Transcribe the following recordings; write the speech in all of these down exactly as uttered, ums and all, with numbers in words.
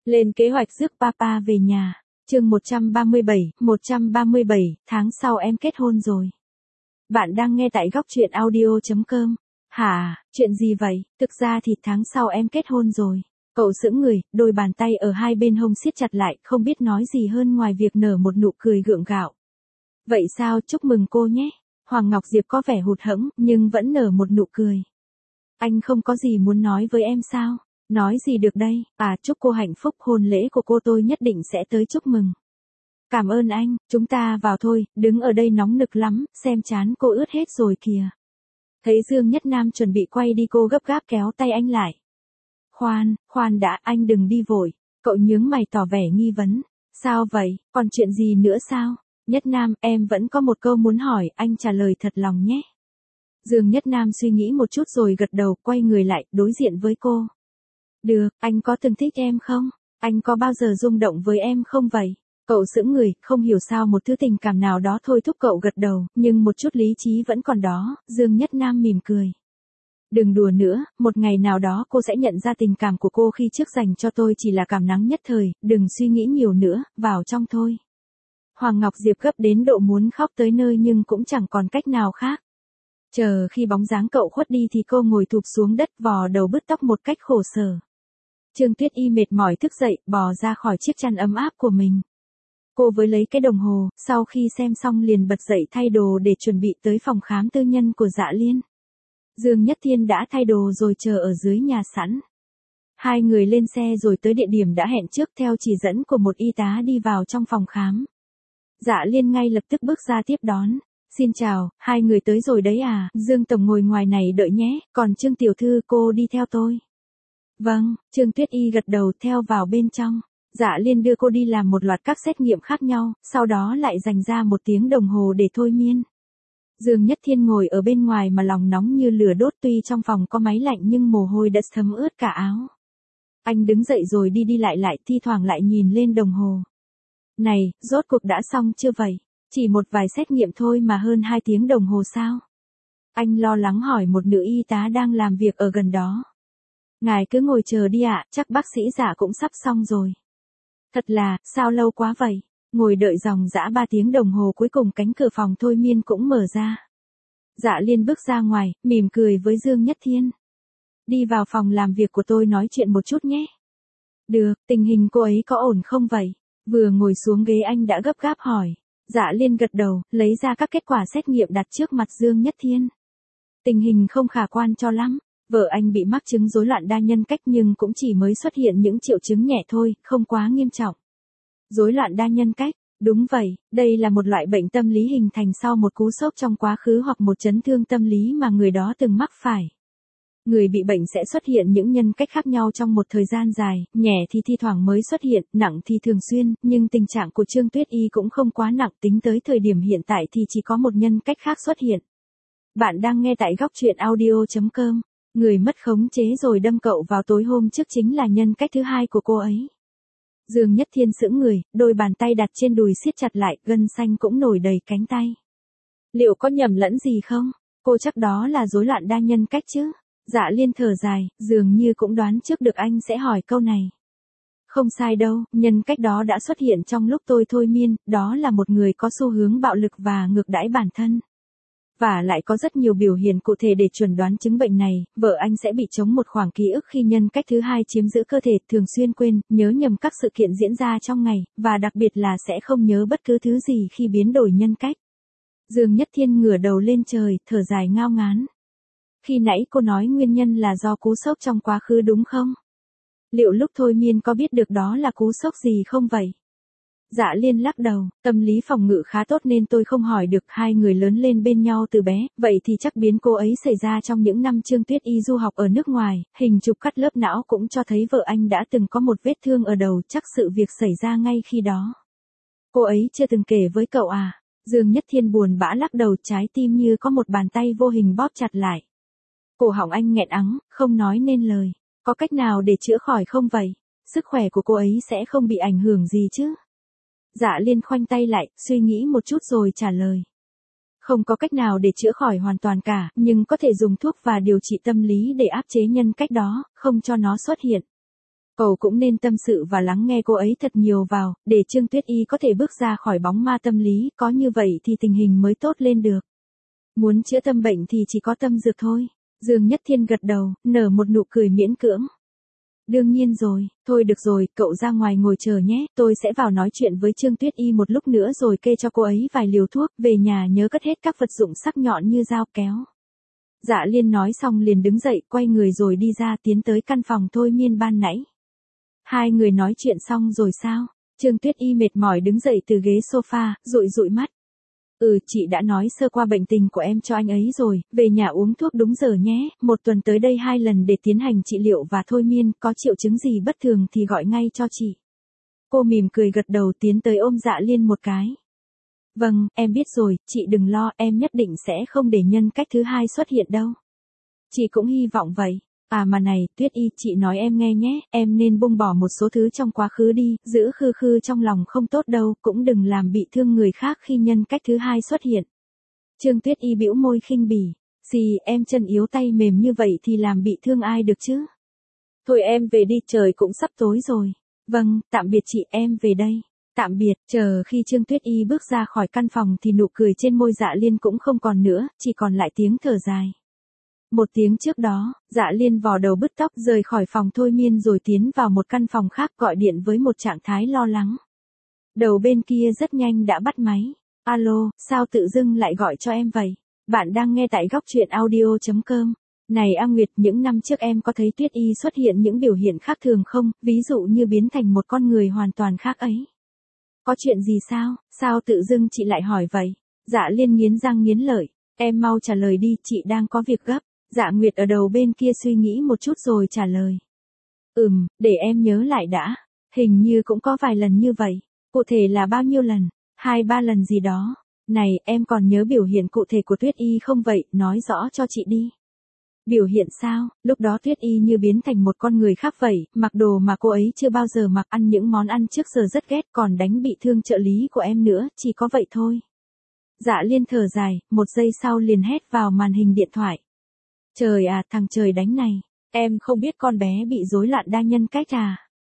Lên kế hoạch rước papa về nhà. Chương một trăm ba mươi bảy, một trăm ba mươi bảy, tháng sau em kết hôn rồi. Bạn đang nghe tại góc truyện audio chấm com. Hả, chuyện gì vậy? Thực ra thì tháng sau em kết hôn rồi. Cậu sững người, đôi bàn tay ở hai bên hông siết chặt lại, không biết nói gì hơn ngoài việc nở một nụ cười gượng gạo. Vậy sao, chúc mừng cô nhé. Hoàng Ngọc Diệp có vẻ hụt hẫng, nhưng vẫn nở một nụ cười. Anh không có gì muốn nói với em sao? Nói gì được đây, à chúc cô hạnh phúc, hôn lễ của cô tôi nhất định sẽ tới chúc mừng. Cảm ơn anh, chúng ta vào thôi, đứng ở đây nóng nực lắm, xem chán cô ướt hết rồi kìa. Thấy Dương Nhất Nam chuẩn bị quay đi, cô gấp gáp kéo tay anh lại. Khoan, khoan đã, anh đừng đi vội. Cậu nhướng mày tỏ vẻ nghi vấn. Sao vậy, còn chuyện gì nữa sao? Nhất Nam, em vẫn có một câu muốn hỏi, anh trả lời thật lòng nhé. Dương Nhất Nam suy nghĩ một chút rồi gật đầu, quay người lại, đối diện với cô. Được, anh có từng thích em không? Anh có bao giờ rung động với em không vậy? Cậu sững người, không hiểu sao một thứ tình cảm nào đó thôi thúc cậu gật đầu, nhưng một chút lý trí vẫn còn đó. Dương Nhất Nam mỉm cười. Đừng đùa nữa, một ngày nào đó cô sẽ nhận ra tình cảm của cô khi trước dành cho tôi chỉ là cảm nắng nhất thời, đừng suy nghĩ nhiều nữa, vào trong thôi. Hoàng Ngọc Diệp gấp đến độ muốn khóc tới nơi nhưng cũng chẳng còn cách nào khác. Chờ khi bóng dáng cậu khuất đi thì cô ngồi thụp xuống đất, vò đầu bứt tóc một cách khổ sở. Trương Tuyết Y mệt mỏi thức dậy, bò ra khỏi chiếc chăn ấm áp của mình. Cô với lấy cái đồng hồ, sau khi xem xong liền bật dậy thay đồ để chuẩn bị tới phòng khám tư nhân của Dạ Liên. Dương Nhất Thiên đã thay đồ rồi chờ ở dưới nhà sẵn. Hai người lên xe rồi tới địa điểm đã hẹn trước theo chỉ dẫn của một y tá đi vào trong phòng khám. Dạ Liên ngay lập tức bước ra tiếp đón. Xin chào, hai người tới rồi đấy à, Dương Tổng ngồi ngoài này đợi nhé, còn Trương Tiểu Thư cô đi theo tôi. Vâng, Trương Tuyết Y gật đầu theo vào bên trong. Dạ Liên đưa cô đi làm một loạt các xét nghiệm khác nhau, sau đó lại dành ra một tiếng đồng hồ để thôi miên. Dương Nhất Thiên ngồi ở bên ngoài mà lòng nóng như lửa đốt, tuy trong phòng có máy lạnh nhưng mồ hôi đã thấm ướt cả áo. Anh đứng dậy rồi đi đi lại lại, thi thoảng lại nhìn lên đồng hồ. Này, rốt cuộc đã xong chưa vậy? Chỉ một vài xét nghiệm thôi mà hơn hai tiếng đồng hồ sao? Anh lo lắng hỏi một nữ y tá đang làm việc ở gần đó. Ngài cứ ngồi chờ đi ạ, chắc bác sĩ Dạ cũng sắp xong rồi. Thật là, sao lâu quá vậy? Ngồi đợi dòng dã ba tiếng đồng hồ, cuối cùng cánh cửa phòng thôi miên cũng mở ra. Dạ Liên bước ra ngoài, mỉm cười với Dương Nhất Thiên. Đi vào phòng làm việc của tôi nói chuyện một chút nhé. Được, tình hình cô ấy có ổn không vậy? Vừa ngồi xuống ghế anh đã gấp gáp hỏi. Dạ Liên gật đầu, lấy ra các kết quả xét nghiệm đặt trước mặt Dương Nhất Thiên. Tình hình không khả quan cho lắm. Vợ anh bị mắc chứng rối loạn đa nhân cách nhưng cũng chỉ mới xuất hiện những triệu chứng nhẹ thôi, không quá nghiêm trọng. Rối loạn đa nhân cách, đúng vậy, đây là một loại bệnh tâm lý hình thành sau một cú sốc trong quá khứ hoặc một chấn thương tâm lý mà người đó từng mắc phải. Người bị bệnh sẽ xuất hiện những nhân cách khác nhau trong một thời gian dài, nhẹ thì thi thoảng mới xuất hiện, nặng thì thường xuyên, nhưng tình trạng của Trương Tuyết Y cũng không quá nặng, tính tới thời điểm hiện tại thì chỉ có một nhân cách khác xuất hiện. Bạn đang nghe tại góc truyện audio chấm com. Người mất khống chế rồi đâm cậu vào tối hôm trước chính là nhân cách thứ hai của cô ấy. Dương Nhất Thiên sững người, đôi bàn tay đặt trên đùi siết chặt lại, gân xanh cũng nổi đầy cánh tay. Liệu có nhầm lẫn gì không? Cô chắc đó là rối loạn đa nhân cách chứ? Dạ Liên thở dài, dường như cũng đoán trước được anh sẽ hỏi câu này. Không sai đâu, nhân cách đó đã xuất hiện trong lúc tôi thôi miên, đó là một người có xu hướng bạo lực và ngược đãi bản thân. Và lại có rất nhiều biểu hiện cụ thể để chuẩn đoán chứng bệnh này, vợ anh sẽ bị trống một khoảng ký ức khi nhân cách thứ hai chiếm giữ cơ thể, thường xuyên quên, nhớ nhầm các sự kiện diễn ra trong ngày, và đặc biệt là sẽ không nhớ bất cứ thứ gì khi biến đổi nhân cách. Dương Nhất Thiên ngửa đầu lên trời, thở dài ngao ngán. Khi nãy cô nói nguyên nhân là do cú sốc trong quá khứ đúng không? Liệu lúc thôi miên có biết được đó là cú sốc gì không vậy? Dạ Liên lắc đầu, tâm lý phòng ngự khá tốt nên tôi không hỏi được, hai người lớn lên bên nhau từ bé, vậy thì chắc biến cô ấy xảy ra trong những năm Trương Tuyết Y du học ở nước ngoài, hình chụp cắt lớp não cũng cho thấy vợ anh đã từng có một vết thương ở đầu, chắc sự việc xảy ra ngay khi đó. Cô ấy chưa từng kể với cậu à? Dương Nhất Thiên buồn bã lắc đầu, trái tim như có một bàn tay vô hình bóp chặt lại. Cổ họng anh nghẹn ắng, không nói nên lời. Có cách nào để chữa khỏi không vậy? Sức khỏe của cô ấy sẽ không bị ảnh hưởng gì chứ? Dạ Liên khoanh tay lại, suy nghĩ một chút rồi trả lời. Không có cách nào để chữa khỏi hoàn toàn cả, nhưng có thể dùng thuốc và điều trị tâm lý để áp chế nhân cách đó, không cho nó xuất hiện. Cậu cũng nên tâm sự và lắng nghe cô ấy thật nhiều vào, để Trương Tuyết Y có thể bước ra khỏi bóng ma tâm lý, có như vậy thì tình hình mới tốt lên được. Muốn chữa tâm bệnh thì chỉ có tâm dược thôi. Dương Nhất Thiên gật đầu, nở một nụ cười miễn cưỡng. Đương nhiên rồi, thôi được rồi, cậu ra ngoài ngồi chờ nhé, tôi sẽ vào nói chuyện với Trương Tuyết Y một lúc nữa rồi kê cho cô ấy vài liều thuốc, về nhà nhớ cất hết các vật dụng sắc nhọn như dao kéo. Dạ Liên nói xong liền đứng dậy, quay người rồi đi ra tiến tới căn phòng thôi miên ban nãy. Hai người nói chuyện xong rồi sao? Trương Tuyết Y mệt mỏi đứng dậy từ ghế sofa, dụi dụi mắt. Ừ, chị đã nói sơ qua bệnh tình của em cho anh ấy rồi, về nhà uống thuốc đúng giờ nhé, một tuần tới đây hai lần để tiến hành trị liệu và thôi miên, có triệu chứng gì bất thường thì gọi ngay cho chị. Cô mỉm cười gật đầu tiến tới ôm Dạ Liên một cái. Vâng, em biết rồi, chị đừng lo, em nhất định sẽ không để nhân cách thứ hai xuất hiện đâu. Chị cũng hy vọng vậy. À mà này, Tuyết Y, chị nói em nghe nhé, em nên buông bỏ một số thứ trong quá khứ đi, giữ khư khư trong lòng không tốt đâu, cũng đừng làm bị thương người khác khi nhân cách thứ hai xuất hiện. Trương Tuyết Y bĩu môi khinh bỉ, xì, em chân yếu tay mềm như vậy thì làm bị thương ai được chứ? Thôi em về đi, trời cũng sắp tối rồi. Vâng, tạm biệt chị, em về đây. Tạm biệt, chờ khi Trương Tuyết Y bước ra khỏi căn phòng thì nụ cười trên môi Dạ Liên cũng không còn nữa, chỉ còn lại tiếng thở dài. Một tiếng trước đó, Dạ Liên vò đầu bứt tóc rời khỏi phòng thôi miên rồi tiến vào một căn phòng khác gọi điện với một trạng thái lo lắng. Đầu bên kia rất nhanh đã bắt máy. Alo, sao tự dưng lại gọi cho em vậy? Bạn đang nghe tại góc truyện audio chấm com. Này A Nguyệt, những năm trước em có thấy Tuyết Y xuất hiện những biểu hiện khác thường không, ví dụ như biến thành một con người hoàn toàn khác ấy? Có chuyện gì sao, sao tự dưng chị lại hỏi vậy? Dạ Liên nghiến răng nghiến lợi, em mau trả lời đi, chị đang có việc gấp. Dạ Nguyệt ở đầu bên kia suy nghĩ một chút rồi trả lời. Ừm, để em nhớ lại đã, hình như cũng có vài lần như vậy, cụ thể là bao nhiêu lần, hai ba lần gì đó. Này, em còn nhớ biểu hiện cụ thể của Tuyết Y không vậy, nói rõ cho chị đi. Biểu hiện sao, lúc đó Tuyết Y như biến thành một con người khác vậy, mặc đồ mà cô ấy chưa bao giờ mặc, ăn những món ăn trước giờ rất ghét, còn đánh bị thương trợ lý của em nữa, chỉ có vậy thôi. Dạ Liên thở dài, một giây sau liền hét vào màn hình điện thoại. Trời à, thằng trời đánh này, em không biết con bé bị rối loạn đa nhân cách à?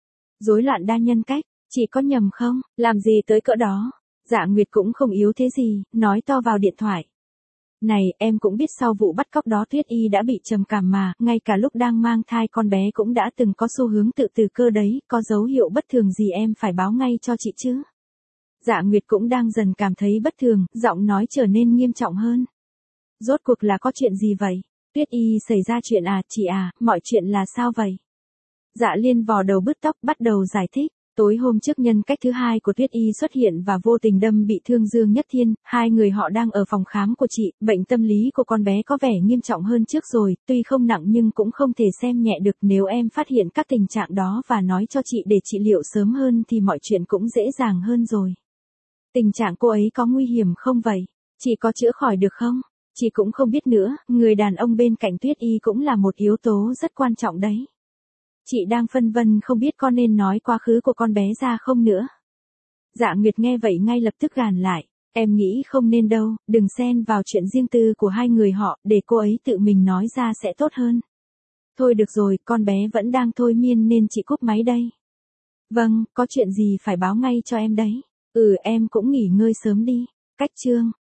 Rối loạn đa nhân cách, chị có nhầm không, làm gì tới cỡ đó? Dạ Nguyệt cũng không yếu thế gì, nói to vào điện thoại. Này, em cũng biết sau vụ bắt cóc đó Tuyết Y đã bị trầm cảm mà, ngay cả lúc đang mang thai con bé cũng đã từng có xu hướng tự tử cơ đấy, có dấu hiệu bất thường gì em phải báo ngay cho chị chứ. Dạ Nguyệt cũng đang dần cảm thấy bất thường, giọng nói trở nên nghiêm trọng hơn. Rốt cuộc là có chuyện gì vậy? Tuyết Y xảy ra chuyện à, chị à, mọi chuyện là sao vậy? Dạ Liên vò đầu bứt tóc bắt đầu giải thích. Tối hôm trước nhân cách thứ hai của Tuyết Y xuất hiện và vô tình đâm bị thương Dương Nhất Thiên, hai người họ đang ở phòng khám của chị, bệnh tâm lý của con bé có vẻ nghiêm trọng hơn trước rồi, tuy không nặng nhưng cũng không thể xem nhẹ được, nếu em phát hiện các tình trạng đó và nói cho chị để trị liệu sớm hơn thì mọi chuyện cũng dễ dàng hơn rồi. Tình trạng cô ấy có nguy hiểm không vậy? Chị có chữa khỏi được không? Chị cũng không biết nữa, người đàn ông bên cạnh Tuyết Y cũng là một yếu tố rất quan trọng đấy. Chị đang phân vân không biết có nên nói quá khứ của con bé ra không nữa. Dạ Nguyệt nghe vậy ngay lập tức gàn lại, em nghĩ không nên đâu, đừng xen vào chuyện riêng tư của hai người họ, để cô ấy tự mình nói ra sẽ tốt hơn. Thôi được rồi, con bé vẫn đang thôi miên nên chị cúp máy đây. Vâng, có chuyện gì phải báo ngay cho em đấy. Ừ, em cũng nghỉ ngơi sớm đi. Cách chương